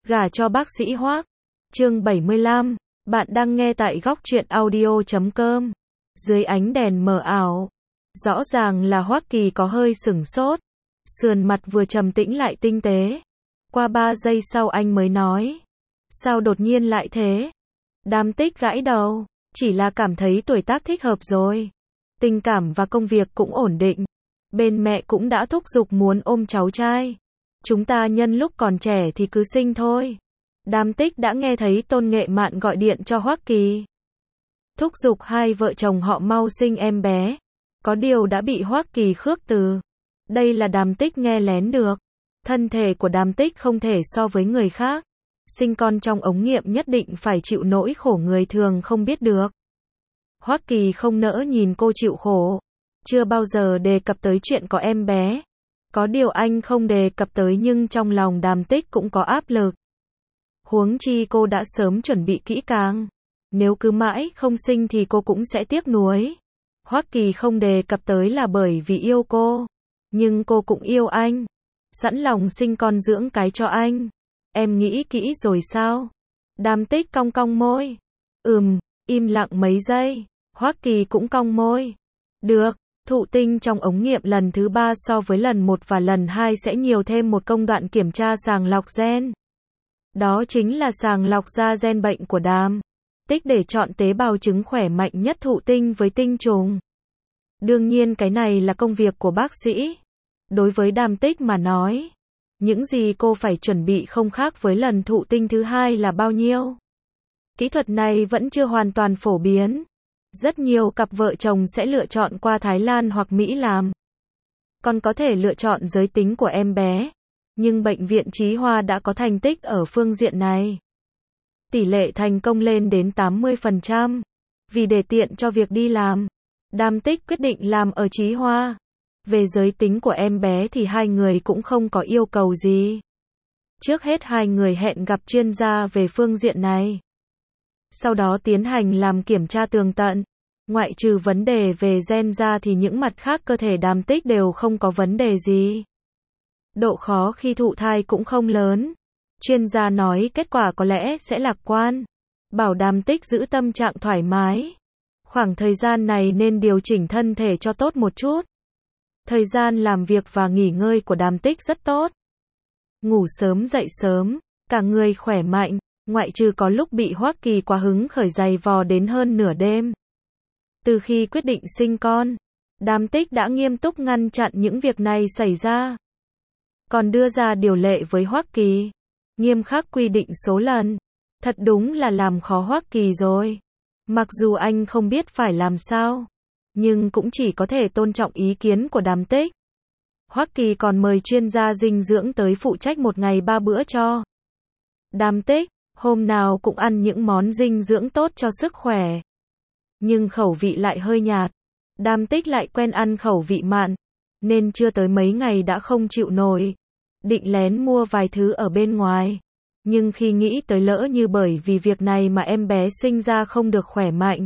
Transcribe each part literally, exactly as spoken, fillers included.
Gả cho bác sĩ Hoắc. Chương bảy mươi lăm. Bạn đang nghe tại góc truyện audio chấm com. Dưới ánh đèn mờ ảo, rõ ràng là Hoắc Kỳ có hơi sửng sốt. Sườn mặt vừa trầm tĩnh lại tinh tế. Qua ba giây sau anh mới nói. Sao đột nhiên lại thế? Đàm Tích gãi đầu. Chỉ là cảm thấy tuổi tác thích hợp rồi. Tình cảm và công việc cũng ổn định. Bên mẹ cũng đã thúc giục muốn ôm cháu trai. Chúng ta nhân lúc còn trẻ thì cứ sinh thôi. Đàm Tích đã nghe thấy Tôn Nghệ Mạn gọi điện cho Hoắc Kỳ. Thúc giục hai vợ chồng họ mau sinh em bé. Có điều đã bị Hoắc Kỳ khước từ. Đây là Đàm Tích nghe lén được. Thân thể của Đàm Tích không thể so với người khác. Sinh con trong ống nghiệm nhất định phải chịu nỗi khổ người thường không biết được. Hoắc Kỳ không nỡ nhìn cô chịu khổ. Chưa bao giờ đề cập tới chuyện có em bé. Có điều anh không đề cập tới nhưng trong lòng Đàm Tích cũng có áp lực. Huống chi cô đã sớm chuẩn bị kỹ càng. Nếu cứ mãi không sinh thì cô cũng sẽ tiếc nuối. Hoắc Kỳ không đề cập tới là bởi vì yêu cô. Nhưng cô cũng yêu anh. Sẵn lòng sinh con dưỡng cái cho anh. Em nghĩ kỹ rồi sao? Đàm Tích cong cong môi. Ừm, im lặng mấy giây. Hoắc Kỳ cũng cong môi. Được, thụ tinh trong ống nghiệm lần thứ ba so với lần một và lần hai sẽ nhiều thêm một công đoạn kiểm tra sàng lọc gen. Đó chính là sàng lọc ra gen bệnh của Đàm Tích để chọn tế bào trứng khỏe mạnh nhất thụ tinh với tinh trùng. Đương nhiên cái này là công việc của bác sĩ. Đối với Đàm Tích mà nói, những gì cô phải chuẩn bị không khác với lần thụ tinh thứ hai là bao nhiêu. Kỹ thuật này vẫn chưa hoàn toàn phổ biến. Rất nhiều cặp vợ chồng sẽ lựa chọn qua Thái Lan hoặc Mỹ làm. Còn có thể lựa chọn giới tính của em bé. Nhưng bệnh viện Chí Hoa đã có thành tích ở phương diện này. Tỷ lệ thành công lên đến tám mươi phần trăm. Vì để tiện cho việc đi làm, Đàm Tích quyết định làm ở Chí Hoa. Về giới tính của em bé thì hai người cũng không có yêu cầu gì. Trước hết hai người hẹn gặp chuyên gia về phương diện này. Sau đó tiến hành làm kiểm tra tường tận. Ngoại trừ vấn đề về gen ra thì những mặt khác cơ thể Đàm Tích đều không có vấn đề gì. Độ khó khi thụ thai cũng không lớn. Chuyên gia nói kết quả có lẽ sẽ lạc quan. Bảo Đàm Tích giữ tâm trạng thoải mái. Khoảng thời gian này nên điều chỉnh thân thể cho tốt một chút. Thời gian làm việc và nghỉ ngơi của Đàm Tích rất tốt. Ngủ sớm dậy sớm, cả người khỏe mạnh, ngoại trừ có lúc bị Hoắc Kỳ quá hứng khởi giày vò đến hơn nửa đêm. Từ khi quyết định sinh con, Đàm Tích đã nghiêm túc ngăn chặn những việc này xảy ra. Còn đưa ra điều lệ với Hoắc Kỳ, nghiêm khắc quy định số lần. Thật đúng là làm khó Hoắc Kỳ rồi. Mặc dù anh không biết phải làm sao, nhưng cũng chỉ có thể tôn trọng ý kiến của Đàm Tích. Hoắc Kỳ còn mời chuyên gia dinh dưỡng tới phụ trách một ngày ba bữa cho Đàm Tích, hôm nào cũng ăn những món dinh dưỡng tốt cho sức khỏe. Nhưng khẩu vị lại hơi nhạt. Đàm Tích lại quen ăn khẩu vị mặn, nên chưa tới mấy ngày đã không chịu nổi. Định lén mua vài thứ ở bên ngoài. Nhưng khi nghĩ tới lỡ như bởi vì việc này mà em bé sinh ra không được khỏe mạnh,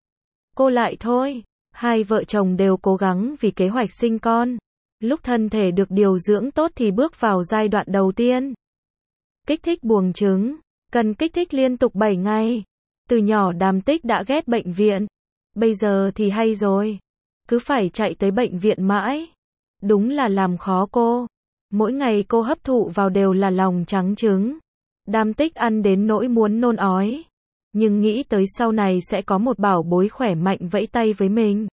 cô lại thôi. Hai vợ chồng đều cố gắng vì kế hoạch sinh con. Lúc thân thể được điều dưỡng tốt thì bước vào giai đoạn đầu tiên. Kích thích buồng trứng. Cần kích thích liên tục bảy ngày. Từ nhỏ Đàm Tích đã ghét bệnh viện. Bây giờ thì hay rồi. Cứ phải chạy tới bệnh viện mãi. Đúng là làm khó cô. Mỗi ngày cô hấp thụ vào đều là lòng trắng trứng. Đàm Tích ăn đến nỗi muốn nôn ói. Nhưng nghĩ tới sau này sẽ có một bảo bối khỏe mạnh vẫy tay với mình.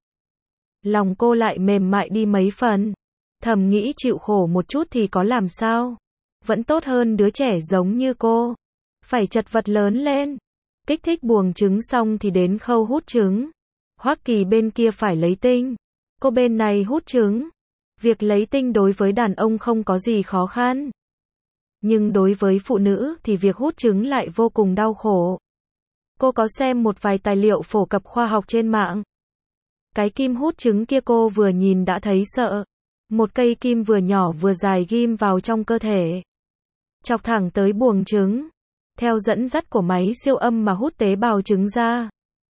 Lòng cô lại mềm mại đi mấy phần. Thầm nghĩ chịu khổ một chút thì có làm sao. Vẫn tốt hơn đứa trẻ giống như cô. Phải chật vật lớn lên. Kích thích buồng trứng xong thì đến khâu hút trứng. Hoắc Kỳ bên kia phải lấy tinh. Cô bên này hút trứng. Việc lấy tinh đối với đàn ông không có gì khó khăn. Nhưng đối với phụ nữ thì việc hút trứng lại vô cùng đau khổ. Cô có xem một vài tài liệu phổ cập khoa học trên mạng. Cái kim hút trứng kia cô vừa nhìn đã thấy sợ. Một cây kim vừa nhỏ vừa dài ghim vào trong cơ thể. Chọc thẳng tới buồng trứng. Theo dẫn dắt của máy siêu âm mà hút tế bào trứng ra.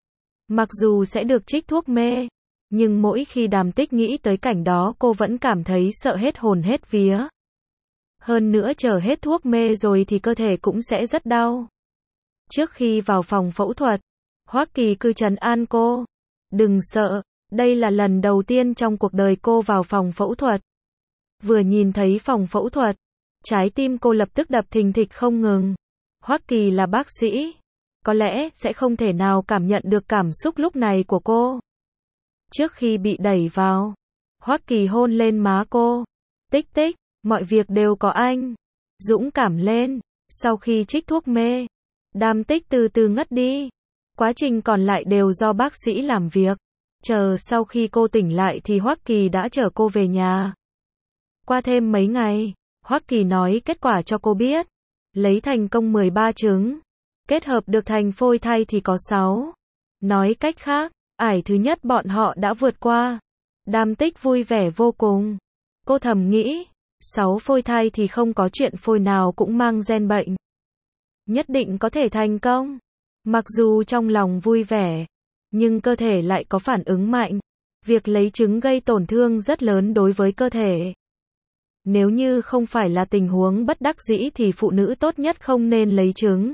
Mặc dù sẽ được trích thuốc mê, nhưng mỗi khi Đàm Tích nghĩ tới cảnh đó cô vẫn cảm thấy sợ hết hồn hết vía. Hơn nữa chờ hết thuốc mê rồi thì cơ thể cũng sẽ rất đau. Trước khi vào phòng phẫu thuật, Hoắc Kỳ cứ trấn an cô. Đừng sợ, đây là lần đầu tiên trong cuộc đời cô vào phòng phẫu thuật. Vừa nhìn thấy phòng phẫu thuật, trái tim cô lập tức đập thình thịch không ngừng. Hoắc Kỳ là bác sĩ, có lẽ sẽ không thể nào cảm nhận được cảm xúc lúc này của cô. Trước khi bị đẩy vào, Hoắc Kỳ hôn lên má cô. Tích tích, mọi việc đều có anh. Dũng cảm lên. Sau khi trích thuốc mê, Đàm Tích từ từ ngất đi. Quá trình còn lại đều do bác sĩ làm việc. Chờ sau khi cô tỉnh lại thì Hoắc Kỳ đã chở cô về nhà. Qua thêm mấy ngày, Hoắc Kỳ nói kết quả cho cô biết. Lấy thành công mười ba trứng. Kết hợp được thành phôi thai thì có sáu. Nói cách khác, ải thứ nhất bọn họ đã vượt qua. Đàm Tích vui vẻ vô cùng. Cô thầm nghĩ, sáu phôi thai thì không có chuyện phôi nào cũng mang gen bệnh. Nhất định có thể thành công. Mặc dù trong lòng vui vẻ, nhưng cơ thể lại có phản ứng mạnh. Việc lấy trứng gây tổn thương rất lớn đối với cơ thể. Nếu như không phải là tình huống bất đắc dĩ thì phụ nữ tốt nhất không nên lấy trứng.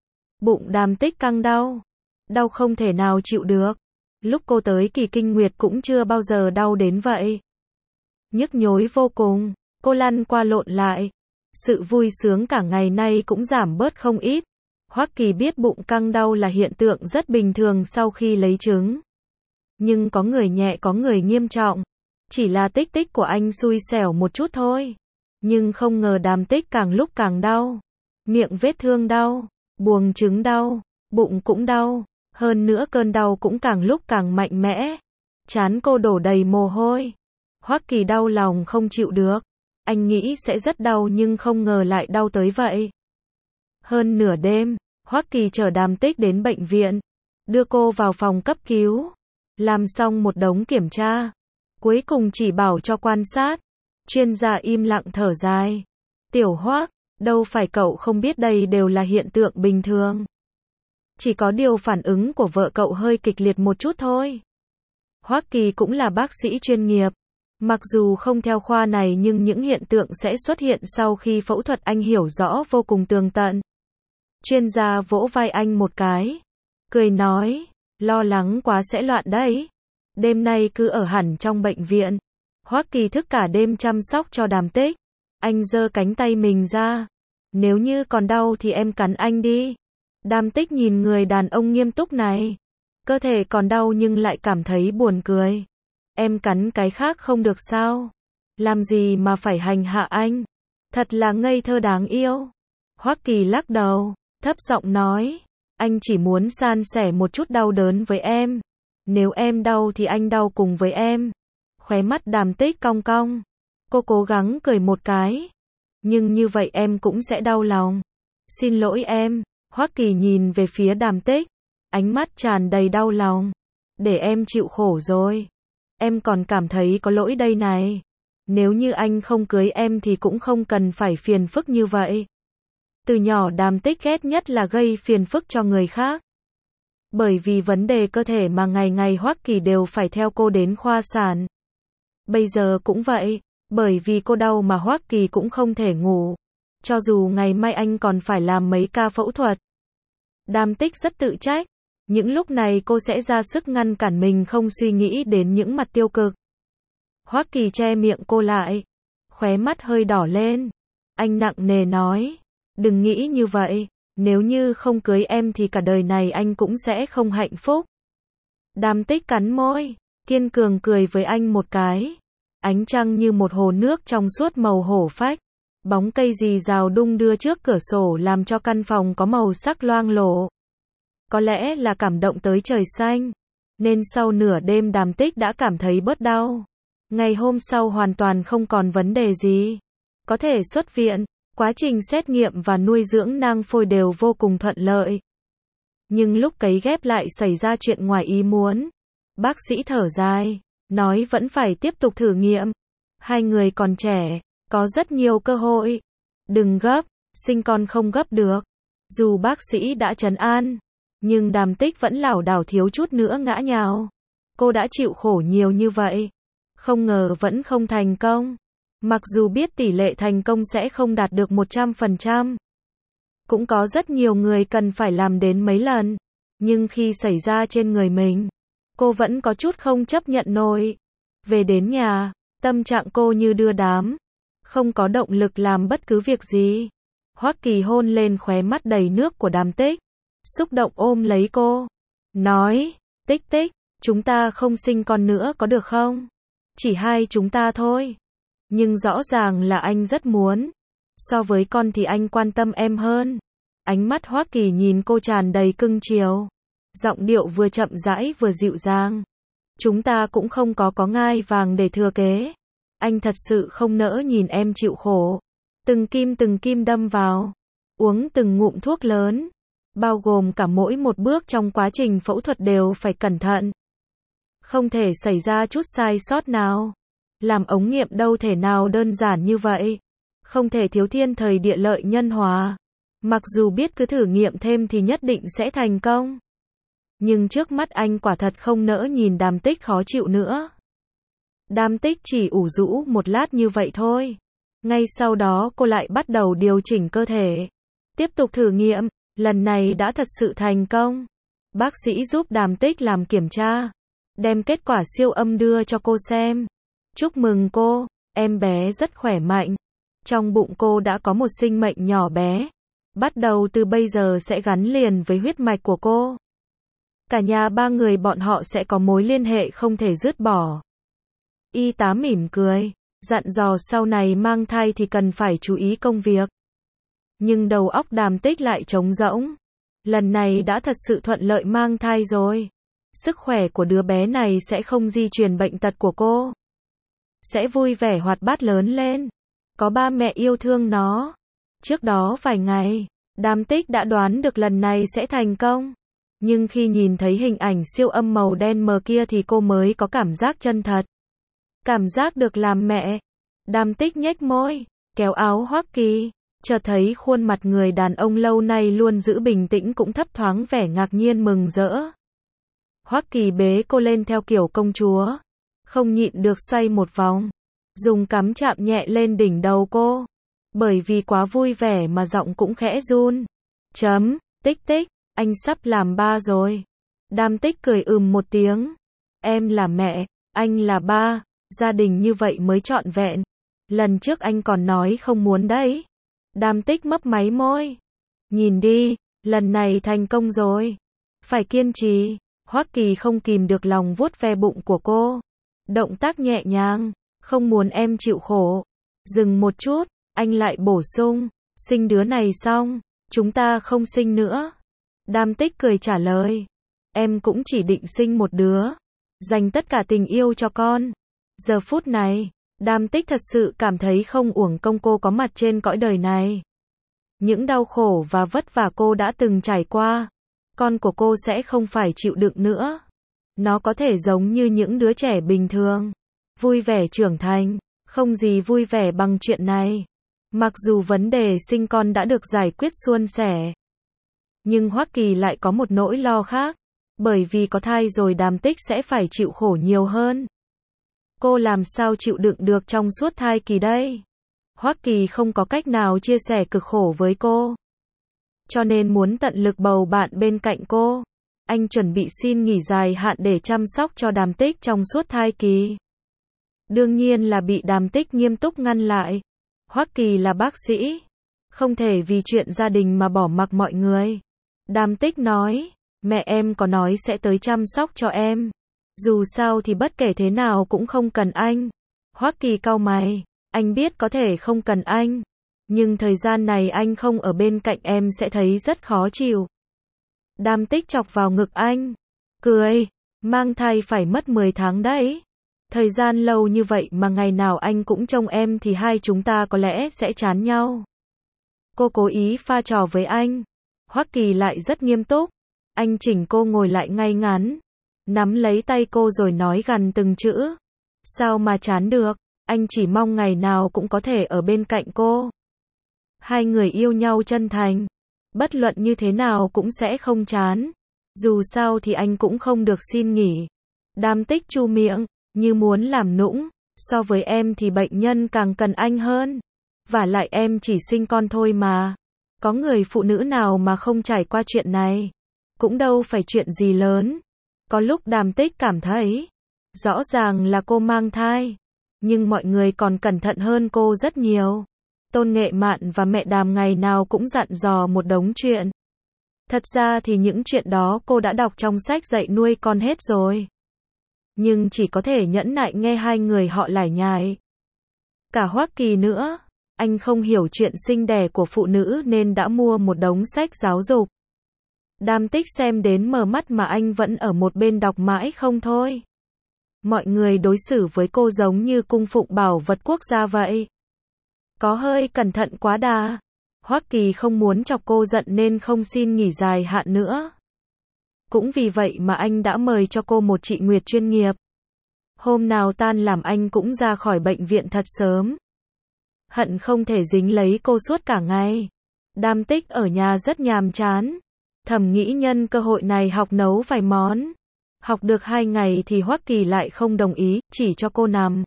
Bụng Đàm Tích căng đau. Đau không thể nào chịu được. Lúc cô tới kỳ kinh nguyệt cũng chưa bao giờ đau đến vậy. Nhức nhối vô cùng, cô lăn qua lộn lại. Sự vui sướng cả ngày nay cũng giảm bớt không ít. Hoắc Kỳ biết bụng căng đau là hiện tượng rất bình thường sau khi lấy trứng. Nhưng có người nhẹ có người nghiêm trọng. Chỉ là Tích Tích của anh xui xẻo một chút thôi. Nhưng không ngờ Đàm Tích càng lúc càng đau. Miệng vết thương đau, buồng trứng đau, bụng cũng đau. Hơn nữa cơn đau cũng càng lúc càng mạnh mẽ. Trán cô đổ đầy mồ hôi. Hoắc Kỳ đau lòng không chịu được. Anh nghĩ sẽ rất đau nhưng không ngờ lại đau tới vậy. Hơn nửa đêm, Hoắc Kỳ chở Đàm Tích đến bệnh viện. Đưa cô vào phòng cấp cứu. Làm xong một đống kiểm tra. Cuối cùng chỉ bảo cho quan sát. Chuyên gia im lặng thở dài. Tiểu Hoắc, đâu phải cậu không biết đây đều là hiện tượng bình thường. Chỉ có điều phản ứng của vợ cậu hơi kịch liệt một chút thôi. Hoắc Kỳ cũng là bác sĩ chuyên nghiệp. Mặc dù không theo khoa này nhưng những hiện tượng sẽ xuất hiện sau khi phẫu thuật anh hiểu rõ vô cùng tường tận. Chuyên gia vỗ vai anh một cái. Cười nói, lo lắng quá sẽ loạn đấy. Đêm nay cứ ở hẳn trong bệnh viện. Hoắc Kỳ thức cả đêm chăm sóc cho Đàm Tích. Anh giơ cánh tay mình ra. Nếu như còn đau thì em cắn anh đi. Đàm Tích nhìn người đàn ông nghiêm túc này. Cơ thể còn đau nhưng lại cảm thấy buồn cười. Em cắn cái khác không được sao? Làm gì mà phải hành hạ anh? Thật là ngây thơ đáng yêu. Hoắc Kỳ lắc đầu, thấp giọng nói. Anh chỉ muốn san sẻ một chút đau đớn với em. Nếu em đau thì anh đau cùng với em. Khóe mắt Đàm Tích cong cong. Cô cố gắng cười một cái. Nhưng như vậy em cũng sẽ đau lòng. Xin lỗi em. Hoắc Kỳ nhìn về phía Đàm Tích. Ánh mắt tràn đầy đau lòng. Để em chịu khổ rồi. Em còn cảm thấy có lỗi đây này. Nếu như anh không cưới em thì cũng không cần phải phiền phức như vậy. Từ nhỏ Đàm Tích ghét nhất là gây phiền phức cho người khác. Bởi vì vấn đề cơ thể mà ngày ngày Hoắc Kỳ đều phải theo cô đến khoa sản. Bây giờ cũng vậy, bởi vì cô đau mà Hoắc Kỳ cũng không thể ngủ. Cho dù ngày mai anh còn phải làm mấy ca phẫu thuật. Đàm Tích rất tự trách. Những lúc này cô sẽ ra sức ngăn cản mình không suy nghĩ đến những mặt tiêu cực. Hoắc Kỳ che miệng cô lại. Khóe mắt hơi đỏ lên. Anh nặng nề nói. Đừng nghĩ như vậy. Nếu như không cưới em thì cả đời này anh cũng sẽ không hạnh phúc. Đàm Tích cắn môi. Kiên cường cười với anh một cái. Ánh trăng như một hồ nước trong suốt màu hổ phách. Bóng cây rì rào đung đưa trước cửa sổ làm cho căn phòng có màu sắc loang lổ. Có lẽ là cảm động tới trời xanh. Nên sau nửa đêm Đàm Tích đã cảm thấy bớt đau. Ngày hôm sau hoàn toàn không còn vấn đề gì. Có thể xuất viện. Quá trình xét nghiệm và nuôi dưỡng nang phôi đều vô cùng thuận lợi. Nhưng lúc cấy ghép lại xảy ra chuyện ngoài ý muốn. Bác sĩ thở dài. Nói vẫn phải tiếp tục thử nghiệm. Hai người còn trẻ. Có rất nhiều cơ hội. Đừng gấp. Sinh con không gấp được. Dù bác sĩ đã trấn an. Nhưng Đàm Tích vẫn lảo đảo thiếu chút nữa ngã nhào. Cô đã chịu khổ nhiều như vậy. Không ngờ vẫn không thành công. Mặc dù biết tỷ lệ thành công sẽ không đạt được một trăm phần trăm. Cũng có rất nhiều người cần phải làm đến mấy lần. Nhưng khi xảy ra trên người mình, cô vẫn có chút không chấp nhận nổi. Về đến nhà, tâm trạng cô như đưa đám. Không có động lực làm bất cứ việc gì. Hoắc Kỳ hôn lên khóe mắt đầy nước của Đàm Tích. Xúc động ôm lấy cô. Nói, Tích Tích, chúng ta không sinh con nữa có được không? Chỉ hai chúng ta thôi. Nhưng rõ ràng là anh rất muốn. So với con thì anh quan tâm em hơn. Ánh mắt Hoắc Kỳ nhìn cô tràn đầy cưng chiều. Giọng điệu vừa chậm rãi vừa dịu dàng. Chúng ta cũng không có có ngai vàng để thừa kế. Anh thật sự không nỡ nhìn em chịu khổ. Từng kim từng kim đâm vào. Uống từng ngụm thuốc lớn. Bao gồm cả mỗi một bước trong quá trình phẫu thuật đều phải cẩn thận. Không thể xảy ra chút sai sót nào. Làm ống nghiệm đâu thể nào đơn giản như vậy. Không thể thiếu thiên thời địa lợi nhân hòa. Mặc dù biết cứ thử nghiệm thêm thì nhất định sẽ thành công. Nhưng trước mắt anh quả thật không nỡ nhìn Đàm Tích khó chịu nữa. Đàm Tích chỉ ủ rũ một lát như vậy thôi. Ngay sau đó cô lại bắt đầu điều chỉnh cơ thể. Tiếp tục thử nghiệm, lần này đã thật sự thành công. Bác sĩ giúp Đàm Tích làm kiểm tra. Đem kết quả siêu âm đưa cho cô xem. Chúc mừng cô, em bé rất khỏe mạnh. Trong bụng cô đã có một sinh mệnh nhỏ bé. Bắt đầu từ bây giờ sẽ gắn liền với huyết mạch của cô. Cả nhà ba người bọn họ sẽ có mối liên hệ không thể dứt bỏ. Y tá mỉm cười, dặn dò sau này mang thai thì cần phải chú ý công việc. Nhưng đầu óc Đàm Tích lại trống rỗng. Lần này đã thật sự thuận lợi mang thai rồi. Sức khỏe của đứa bé này sẽ không di truyền bệnh tật của cô. Sẽ vui vẻ hoạt bát lớn lên. Có ba mẹ yêu thương nó. Trước đó vài ngày, Đàm Tích đã đoán được lần này sẽ thành công. Nhưng khi nhìn thấy hình ảnh siêu âm màu đen mờ kia thì cô mới có cảm giác chân thật. Cảm giác được làm mẹ. Đàm Tích nhếch môi, kéo áo Hoắc Kỳ. Chợt thấy khuôn mặt người đàn ông lâu nay luôn giữ bình tĩnh cũng thấp thoáng vẻ ngạc nhiên mừng rỡ. Hoắc Kỳ bế cô lên theo kiểu công chúa. Không nhịn được xoay một vòng. Dùng cắm chạm nhẹ lên đỉnh đầu cô. Bởi vì quá vui vẻ mà giọng cũng khẽ run. Chấm, Tích Tích, anh sắp làm ba rồi. Đàm Tích cười ừm một tiếng. Em là mẹ, anh là ba, gia đình như vậy mới trọn vẹn. Lần trước anh còn nói không muốn đấy. Đàm Tích mấp máy môi. Nhìn đi, lần này thành công rồi. Phải kiên trì. Hoắc Kỳ không kìm được lòng vuốt ve bụng của cô. Động tác nhẹ nhàng, không muốn em chịu khổ. Dừng một chút, anh lại bổ sung, sinh đứa này xong, chúng ta không sinh nữa. Đàm Tích cười trả lời, em cũng chỉ định sinh một đứa, dành tất cả tình yêu cho con. Giờ phút này, Đàm Tích thật sự cảm thấy không uổng công cô có mặt trên cõi đời này. Những đau khổ và vất vả cô đã từng trải qua, con của cô sẽ không phải chịu đựng nữa. Nó có thể giống như những đứa trẻ bình thường, vui vẻ trưởng thành, không gì vui vẻ bằng chuyện này. Mặc dù vấn đề sinh con đã được giải quyết suôn sẻ, nhưng Hoắc Kỳ lại có một nỗi lo khác, bởi vì có thai rồi Đàm Tích sẽ phải chịu khổ nhiều hơn. Cô làm sao chịu đựng được trong suốt thai kỳ đây? Hoắc Kỳ không có cách nào chia sẻ cực khổ với cô, cho nên muốn tận lực bầu bạn bên cạnh cô. Anh chuẩn bị xin nghỉ dài hạn để chăm sóc cho Đàm Tích trong suốt thai kỳ. Đương nhiên là bị Đàm Tích nghiêm túc ngăn lại. Hoắc Kỳ là bác sĩ, không thể vì chuyện gia đình mà bỏ mặc mọi người. Đàm Tích nói, mẹ em có nói sẽ tới chăm sóc cho em. Dù sao thì bất kể thế nào cũng không cần anh. Hoắc Kỳ cau mày, anh biết có thể không cần anh, nhưng thời gian này anh không ở bên cạnh em sẽ thấy rất khó chịu. Đàm Tích chọc vào ngực anh, cười, mang thai phải mất mười tháng đấy. Thời gian lâu như vậy mà ngày nào anh cũng trông em thì hai chúng ta có lẽ sẽ chán nhau. Cô cố ý pha trò với anh. Hoắc Kỳ lại rất nghiêm túc. Anh chỉnh cô ngồi lại ngay ngắn, nắm lấy tay cô rồi nói gằn từng chữ. Sao mà chán được, anh chỉ mong ngày nào cũng có thể ở bên cạnh cô. Hai người yêu nhau chân thành, bất luận như thế nào cũng sẽ không chán. Dù sao thì anh cũng không được xin nghỉ. Đàm Tích chu miệng, như muốn làm nũng, So với em thì bệnh nhân càng cần anh hơn. Vả lại em chỉ sinh con thôi mà. Có người phụ nữ nào mà không trải qua chuyện này. Cũng đâu phải chuyện gì lớn. Có lúc Đàm Tích cảm thấy, rõ ràng là cô mang thai. Nhưng mọi người còn cẩn thận hơn cô rất nhiều. Tôn Nghệ Mạn và mẹ Đàm ngày nào cũng dặn dò một đống chuyện. Thật ra thì những chuyện đó cô đã đọc trong sách dạy nuôi con hết rồi. Nhưng chỉ có thể nhẫn nại nghe hai người họ lải nhải. Cả Hoắc Kỳ nữa, anh không hiểu chuyện sinh đẻ của phụ nữ nên đã mua một đống sách giáo dục. Đàm Tích xem đến mờ mắt mà anh vẫn ở một bên đọc mãi không thôi. Mọi người đối xử với cô giống như cung phụng bảo vật quốc gia vậy. Có hơi cẩn thận quá đà. Hoắc Kỳ không muốn chọc cô giận nên không xin nghỉ dài hạn nữa. Cũng vì vậy mà anh đã mời cho cô một chị Nguyệt chuyên nghiệp. Hôm nào tan làm anh cũng ra khỏi bệnh viện thật sớm. Hận không thể dính lấy cô suốt cả ngày. Đàm Tích ở nhà rất nhàm chán. Thầm nghĩ nhân cơ hội này học nấu vài món. Học được hai ngày thì Hoắc Kỳ lại không đồng ý, chỉ cho cô nằm.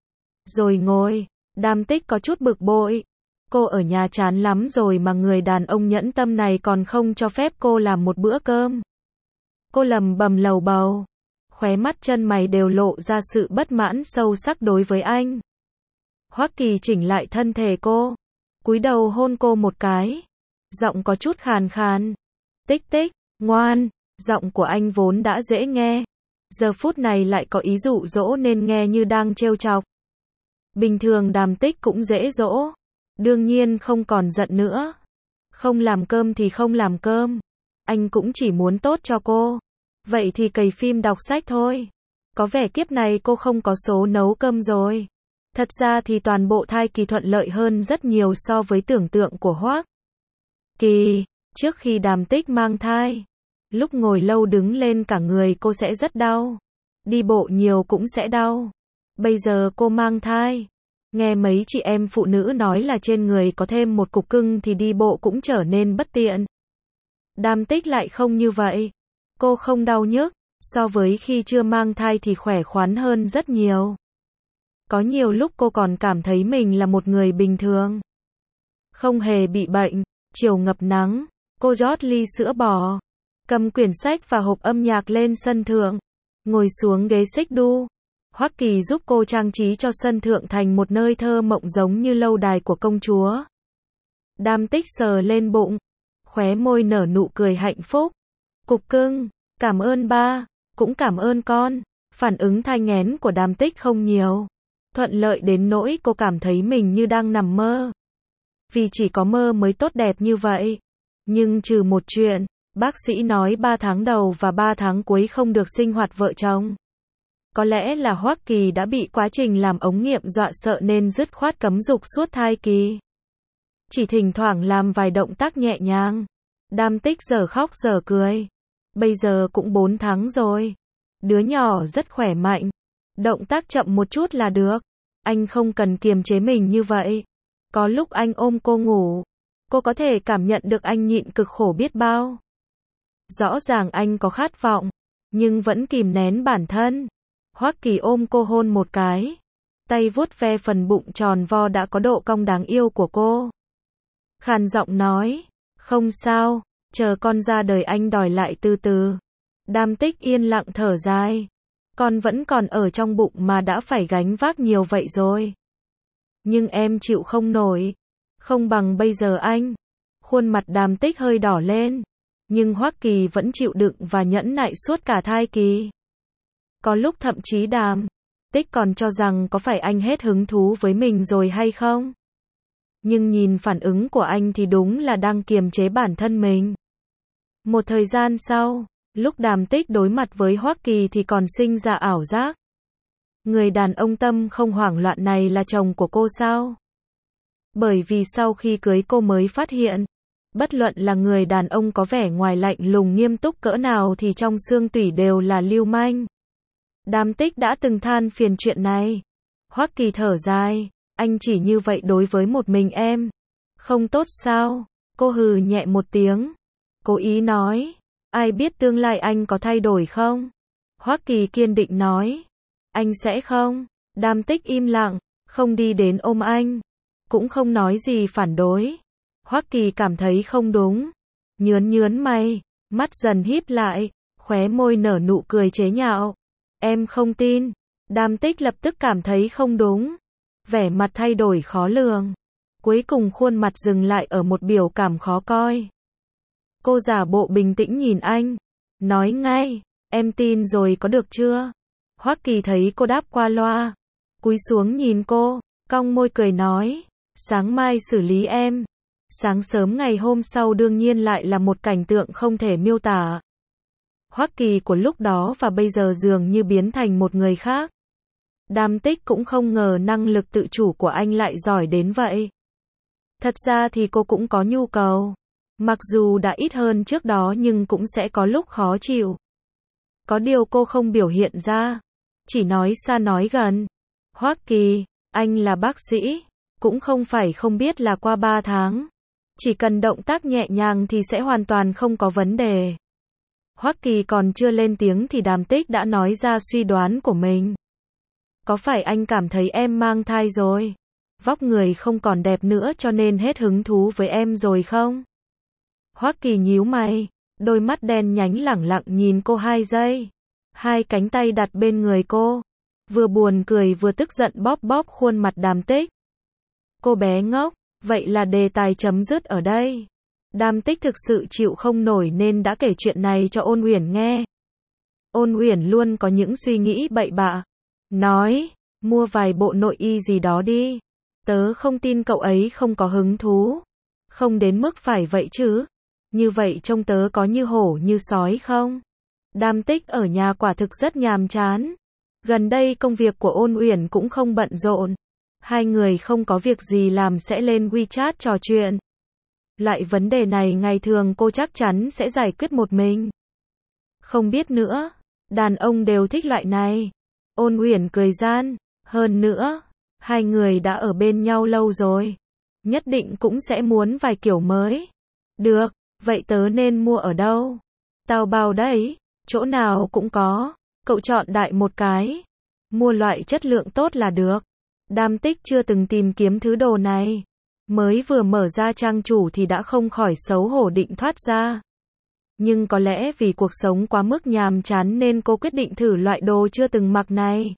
Rồi ngồi, Đàm Tích có chút bực bội. Cô ở nhà chán lắm rồi mà người đàn ông nhẫn tâm này còn không cho phép cô làm một bữa cơm. Cô lầm bầm lầu bầu. Khóe mắt chân mày đều lộ ra sự bất mãn sâu sắc đối với anh. Hoắc Kỳ chỉnh lại thân thể cô. Cúi đầu hôn cô một cái. Giọng có chút khàn khàn. Tích tích, ngoan. Giọng của anh vốn đã dễ nghe. Giờ phút này lại có ý dụ dỗ nên nghe như đang trêu chọc. Bình thường Đàm Tích cũng dễ dỗ. Đương nhiên không còn giận nữa. Không làm cơm thì không làm cơm. Anh cũng chỉ muốn tốt cho cô. Vậy thì cày phim đọc sách thôi. Có vẻ kiếp này cô không có số nấu cơm rồi. Thật ra thì toàn bộ thai kỳ thuận lợi hơn rất nhiều so với tưởng tượng của Hoắc Kỳ. Trước khi Đàm Tích mang thai, lúc ngồi lâu đứng lên cả người cô sẽ rất đau. Đi bộ nhiều cũng sẽ đau. Bây giờ cô mang thai. Nghe mấy chị em phụ nữ nói là trên người có thêm một cục cưng thì đi bộ cũng trở nên bất tiện. Đàm Tích lại không như vậy. Cô không đau nhức. So với khi chưa mang thai thì khỏe khoắn hơn rất nhiều. Có nhiều lúc cô còn cảm thấy mình là một người bình thường. Không hề bị bệnh. Chiều ngập nắng, cô rót ly sữa bò. Cầm quyển sách và hộp âm nhạc lên sân thượng. Ngồi xuống ghế xích đu. Hoắc Kỳ giúp cô trang trí cho sân thượng thành một nơi thơ mộng giống như lâu đài của công chúa. Đàm Tích sờ lên bụng. Khóe môi nở nụ cười hạnh phúc. Cục cưng, cảm ơn ba, cũng cảm ơn con. Phản ứng thai nghén của Đàm Tích không nhiều. Thuận lợi đến nỗi cô cảm thấy mình như đang nằm mơ. Vì chỉ có mơ mới tốt đẹp như vậy. Nhưng trừ một chuyện, bác sĩ nói ba tháng đầu và ba tháng cuối không được sinh hoạt vợ chồng. Có lẽ là Hoắc Kỳ đã bị quá trình làm ống nghiệm dọa sợ nên dứt khoát cấm dục suốt thai kỳ. Chỉ thỉnh thoảng làm vài động tác nhẹ nhàng. Đàm Tích giờ khóc giờ cười. Bây giờ cũng bốn tháng rồi. Đứa nhỏ rất khỏe mạnh. Động tác chậm một chút là được. Anh không cần kiềm chế mình như vậy. Có lúc anh ôm cô ngủ. Cô có thể cảm nhận được anh nhịn cực khổ biết bao. Rõ ràng anh có khát vọng. Nhưng vẫn kìm nén bản thân. Hoắc Kỳ ôm cô hôn một cái. Tay vuốt ve phần bụng tròn vo đã có độ cong đáng yêu của cô. Khàn giọng nói. Không sao. Chờ con ra đời anh đòi lại từ từ. Đàm Tích yên lặng thở dài. Con vẫn còn ở trong bụng mà đã phải gánh vác nhiều vậy rồi. Nhưng em chịu không nổi. Không bằng bây giờ anh. Khuôn mặt Đàm Tích hơi đỏ lên. Nhưng Hoắc Kỳ vẫn chịu đựng và nhẫn nại suốt cả thai kỳ. Có lúc thậm chí Đàm Tích còn cho rằng có phải anh hết hứng thú với mình rồi hay không. Nhưng nhìn phản ứng của anh thì đúng là đang kiềm chế bản thân mình. Một thời gian sau, lúc Đàm Tích đối mặt với Hoắc Kỳ thì còn sinh ra ảo giác. Người đàn ông tâm không hoảng loạn này là chồng của cô sao? Bởi vì sau khi cưới cô mới phát hiện, bất luận là người đàn ông có vẻ ngoài lạnh lùng nghiêm túc cỡ nào thì trong xương tủy đều là lưu manh. Đàm Tích đã từng than phiền chuyện này. Hoắc Kỳ thở dài, anh chỉ như vậy đối với một mình em. Không tốt sao? Cô hừ nhẹ một tiếng. Cố ý nói, ai biết tương lai anh có thay đổi không? Hoắc Kỳ kiên định nói, anh sẽ không. Đàm Tích im lặng, không đi đến ôm anh, cũng không nói gì phản đối. Hoắc Kỳ cảm thấy không đúng, nhướn nhướn mày, mắt dần híp lại, khóe môi nở nụ cười chế nhạo. Em không tin. Đàm Tích lập tức cảm thấy không đúng, vẻ mặt thay đổi khó lường, cuối cùng khuôn mặt dừng lại ở một biểu cảm khó coi. Cô giả bộ bình tĩnh nhìn anh, nói ngay, em tin rồi có được chưa? Hoắc Kỳ thấy cô đáp qua loa, cúi xuống nhìn cô, cong môi cười nói, sáng mai xử lý em. Sáng sớm ngày hôm sau đương nhiên lại là một cảnh tượng không thể miêu tả. Hoắc Kỳ của lúc đó và bây giờ dường như biến thành một người khác. Đàm Tích cũng không ngờ năng lực tự chủ của anh lại giỏi đến vậy. Thật ra thì cô cũng có nhu cầu. Mặc dù đã ít hơn trước đó nhưng cũng sẽ có lúc khó chịu. Có điều cô không biểu hiện ra. Chỉ nói xa nói gần. Hoắc Kỳ, anh là bác sĩ. Cũng không phải không biết là qua ba tháng. Chỉ cần động tác nhẹ nhàng thì sẽ hoàn toàn không có vấn đề. Hoắc Kỳ còn chưa lên tiếng thì Đàm Tích đã nói ra suy đoán của mình. Có phải anh cảm thấy em mang thai rồi? Vóc người không còn đẹp nữa cho nên hết hứng thú với em rồi không? Hoắc Kỳ nhíu mày, đôi mắt đen nhánh lẳng lặng nhìn cô hai giây. Hai cánh tay đặt bên người cô, vừa buồn cười vừa tức giận bóp bóp khuôn mặt Đàm Tích. Cô bé ngốc, vậy là đề tài chấm dứt ở đây. Đàm Tích thực sự chịu không nổi nên đã kể chuyện này cho Ôn Uyển nghe. Ôn Uyển luôn có những suy nghĩ bậy bạ. Nói, mua vài bộ nội y gì đó đi. Tớ không tin cậu ấy không có hứng thú. Không đến mức phải vậy chứ. Như vậy trông tớ có như hổ như sói không? Đàm Tích ở nhà quả thực rất nhàm chán. Gần đây công việc của Ôn Uyển cũng không bận rộn. Hai người không có việc gì làm sẽ lên WeChat trò chuyện. Loại vấn đề này ngày thường cô chắc chắn sẽ giải quyết một mình. Không biết nữa, đàn ông đều thích loại này. Ôn Uyển cười gian, hơn nữa, hai người đã ở bên nhau lâu rồi. Nhất định cũng sẽ muốn vài kiểu mới. Được, vậy tớ nên mua ở đâu? Tao bao đấy, chỗ nào cũng có. Cậu chọn đại một cái. Mua loại chất lượng tốt là được. Đàm Tích chưa từng tìm kiếm thứ đồ này. Mới vừa mở ra trang chủ thì đã không khỏi xấu hổ định thoát ra. Nhưng có lẽ vì cuộc sống quá mức nhàm chán nên cô quyết định thử loại đồ chưa từng mặc này.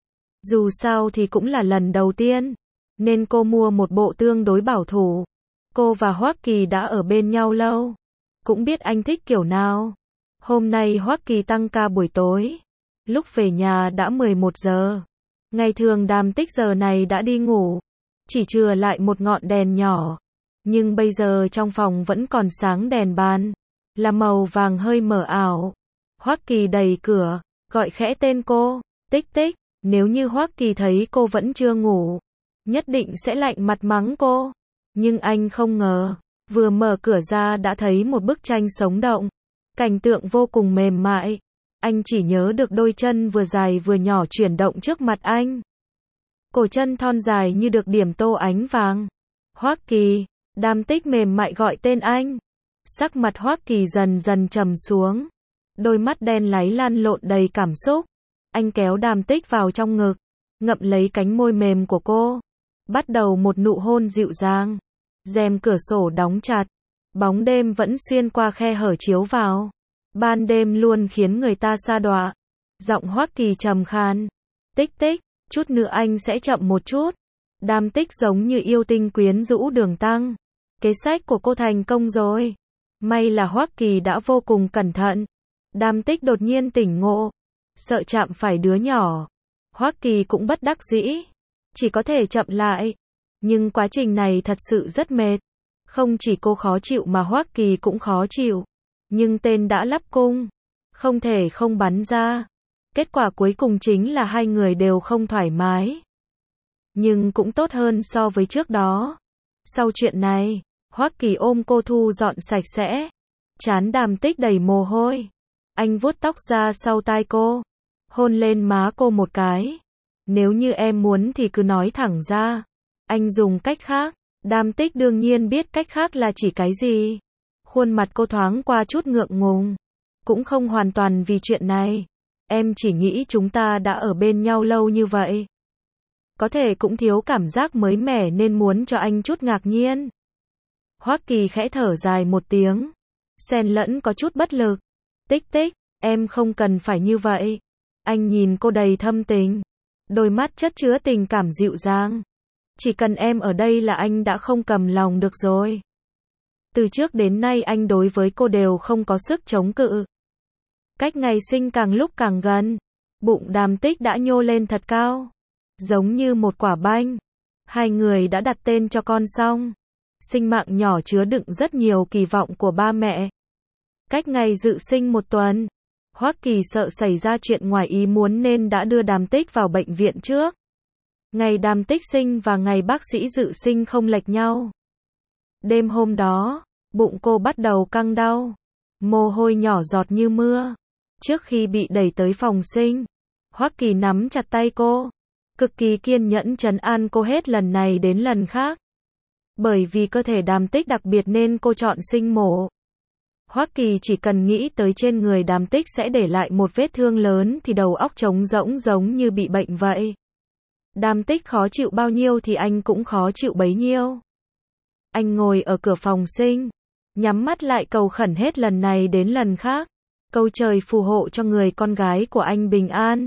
Dù sao thì cũng là lần đầu tiên, nên cô mua một bộ tương đối bảo thủ. Cô và Hoắc Kỳ đã ở bên nhau lâu, cũng biết anh thích kiểu nào. Hôm nay Hoắc Kỳ tăng ca buổi tối, lúc về nhà đã mười một giờ. Ngày thường Đàm Tích giờ này đã đi ngủ, chỉ chừa lại một ngọn đèn nhỏ. Nhưng bây giờ trong phòng vẫn còn sáng đèn bàn, là màu vàng hơi mờ ảo. Hoắc Kỳ đẩy cửa, gọi khẽ tên cô, Tích Tích. Nếu như Hoắc Kỳ thấy cô vẫn chưa ngủ, nhất định sẽ lạnh mặt mắng cô. Nhưng anh không ngờ, vừa mở cửa ra đã thấy một bức tranh sống động. Cảnh tượng vô cùng mềm mại. Anh chỉ nhớ được đôi chân vừa dài vừa nhỏ chuyển động trước mặt anh. Cổ chân thon dài như được điểm tô ánh vàng. Hoắc Kỳ, Đàm Tích mềm mại gọi tên anh. Sắc mặt Hoắc Kỳ dần dần trầm xuống. Đôi mắt đen láy lan lộn đầy cảm xúc. Anh kéo Đàm Tích vào trong ngực, ngậm lấy cánh môi mềm của cô. Bắt đầu một nụ hôn dịu dàng. Rèm cửa sổ đóng chặt. Bóng đêm vẫn xuyên qua khe hở chiếu vào. Ban đêm luôn khiến người ta sa đọa. Giọng Hoắc Kỳ trầm khan. Tích Tích, chút nữa anh sẽ chậm một chút. Đàm Tích giống như yêu tinh quyến rũ Đường Tăng. Kế sách của cô thành công rồi. May là Hoắc Kỳ đã vô cùng cẩn thận. Đàm Tích đột nhiên tỉnh ngộ, sợ chạm phải đứa nhỏ. Hoắc Kỳ cũng bất đắc dĩ, chỉ có thể chậm lại. Nhưng quá trình này thật sự rất mệt. Không chỉ cô khó chịu mà Hoắc Kỳ cũng khó chịu. Nhưng tên đã lắp cung, không thể không bắn ra. Kết quả cuối cùng chính là hai người đều không thoải mái. Nhưng cũng tốt hơn so với trước đó. Sau chuyện này, Hoắc Kỳ ôm cô thu dọn sạch sẽ. Trán Đàm Tích đầy mồ hôi. Anh vuốt tóc ra sau tai cô, hôn lên má cô một cái. Nếu như em muốn thì cứ nói thẳng ra. Anh dùng cách khác. Đàm Tích đương nhiên biết cách khác là chỉ cái gì. Khuôn mặt cô thoáng qua chút ngượng ngùng. Cũng không hoàn toàn vì chuyện này. Em chỉ nghĩ chúng ta đã ở bên nhau lâu như vậy. có thể cũng thiếu cảm giác mới mẻ nên muốn cho anh chút ngạc nhiên. Hoắc Kỳ khẽ thở dài một tiếng, xen lẫn có chút bất lực. Tích tích, em không cần phải như vậy. Anh nhìn cô đầy thâm tình, đôi mắt chất chứa tình cảm dịu dàng. Chỉ cần em ở đây là anh đã không cầm lòng được rồi. Từ trước đến nay anh đối với cô đều không có sức chống cự. Cách ngày sinh càng lúc càng gần, bụng Đàm Tích đã nhô lên thật cao, giống như một quả banh. Hai người đã đặt tên cho con xong. Sinh mạng nhỏ chứa đựng rất nhiều kỳ vọng của ba mẹ. Cách ngày dự sinh một tuần, Hoắc Kỳ sợ xảy ra chuyện ngoài ý muốn nên đã đưa Đàm Tích vào bệnh viện trước. Ngày Đàm Tích sinh và ngày bác sĩ dự sinh không lệch nhau. Đêm hôm đó, bụng cô bắt đầu căng đau, mồ hôi nhỏ giọt như mưa. Trước khi bị đẩy tới phòng sinh, Hoắc Kỳ nắm chặt tay cô, cực kỳ kiên nhẫn trấn an cô hết lần này đến lần khác. Bởi vì cơ thể Đàm Tích đặc biệt nên cô chọn sinh mổ. Hoắc Kỳ chỉ cần nghĩ tới trên người Đàm Tích sẽ để lại một vết thương lớn thì đầu óc trống rỗng giống như bị bệnh vậy. Đàm Tích khó chịu bao nhiêu thì anh cũng khó chịu bấy nhiêu. Anh ngồi ở cửa phòng sinh, nhắm mắt lại cầu khẩn hết lần này đến lần khác, cầu trời phù hộ cho người con gái của anh bình an.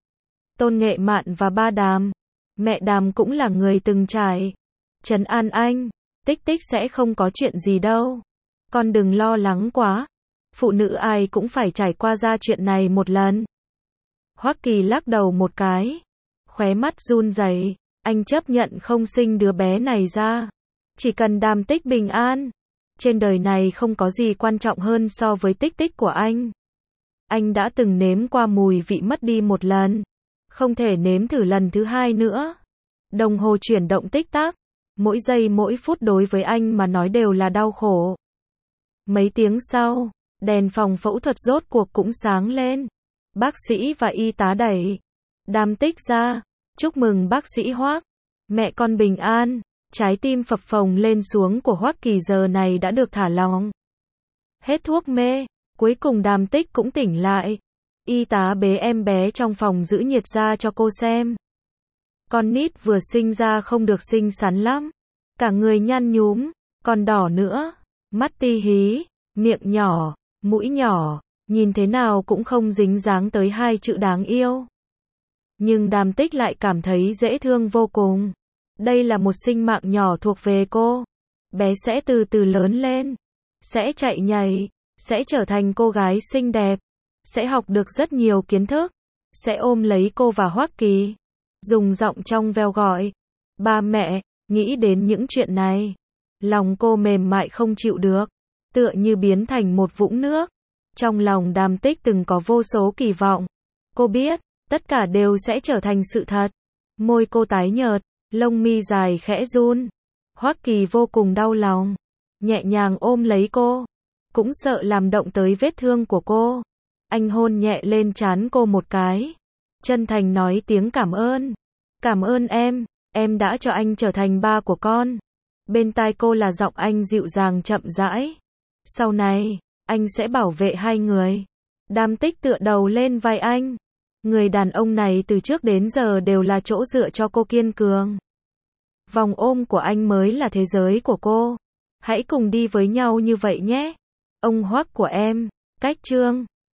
Tôn Nghệ Mạn và ba Đàm, mẹ Đàm cũng là người từng trải, trấn an anh, Tích Tích sẽ không có chuyện gì đâu. Con đừng lo lắng quá, phụ nữ ai cũng phải trải qua ra chuyện này một lần. Hoắc Kỳ lắc đầu một cái, khóe mắt run rẩy, anh chấp nhận không sinh đứa bé này ra. Chỉ cần Đàm Tích bình an, trên đời này không có gì quan trọng hơn so với Tích Tích của anh. Anh đã từng nếm qua mùi vị mất đi một lần, không thể nếm thử lần thứ hai nữa. Đồng hồ chuyển động tích tắc, mỗi giây mỗi phút đối với anh mà nói đều là đau khổ. Mấy tiếng sau, đèn phòng phẫu thuật rốt cuộc cũng sáng lên. Bác sĩ và y tá đẩy Đàm Tích ra, chúc mừng bác sĩ Hoắc, mẹ con bình an. Trái tim phập phồng lên xuống của Hoắc Kỳ giờ này đã được thả lỏng. Hết thuốc mê, cuối cùng Đàm Tích cũng tỉnh lại. Y tá bế em bé trong phòng giữ nhiệt ra cho cô xem. Con nít vừa sinh ra không được xinh xắn lắm, cả người nhăn nhúm, còn đỏ nữa, mắt ti hí, miệng nhỏ, mũi nhỏ, nhìn thế nào cũng không dính dáng tới hai chữ đáng yêu. Nhưng Đàm Tích lại cảm thấy dễ thương vô cùng. Đây là một sinh mạng nhỏ thuộc về cô. Bé sẽ từ từ lớn lên, sẽ chạy nhảy, sẽ trở thành cô gái xinh đẹp, sẽ học được rất nhiều kiến thức, sẽ ôm lấy cô và Hoắc Kỳ, dùng giọng trong veo gọi, ba mẹ. Nghĩ đến những chuyện này, lòng cô mềm mại không chịu được, tựa như biến thành một vũng nước. Trong lòng Đàm Tích từng có vô số kỳ vọng. Cô biết, tất cả đều sẽ trở thành sự thật. Môi cô tái nhợt, lông mi dài khẽ run. Hoắc Kỳ vô cùng đau lòng, nhẹ nhàng ôm lấy cô, cũng sợ làm động tới vết thương của cô. Anh hôn nhẹ lên trán cô một cái, chân thành nói tiếng cảm ơn. Cảm ơn em, em đã cho anh trở thành ba của con. Bên tai cô là giọng anh dịu dàng chậm rãi. Sau này, anh sẽ bảo vệ hai người. Đàm Tích tựa đầu lên vai anh. Người đàn ông này từ trước đến giờ đều là chỗ dựa cho cô kiên cường. Vòng ôm của anh mới là thế giới của cô. Hãy cùng đi với nhau như vậy nhé. Ông Hoắc của em. Cách chương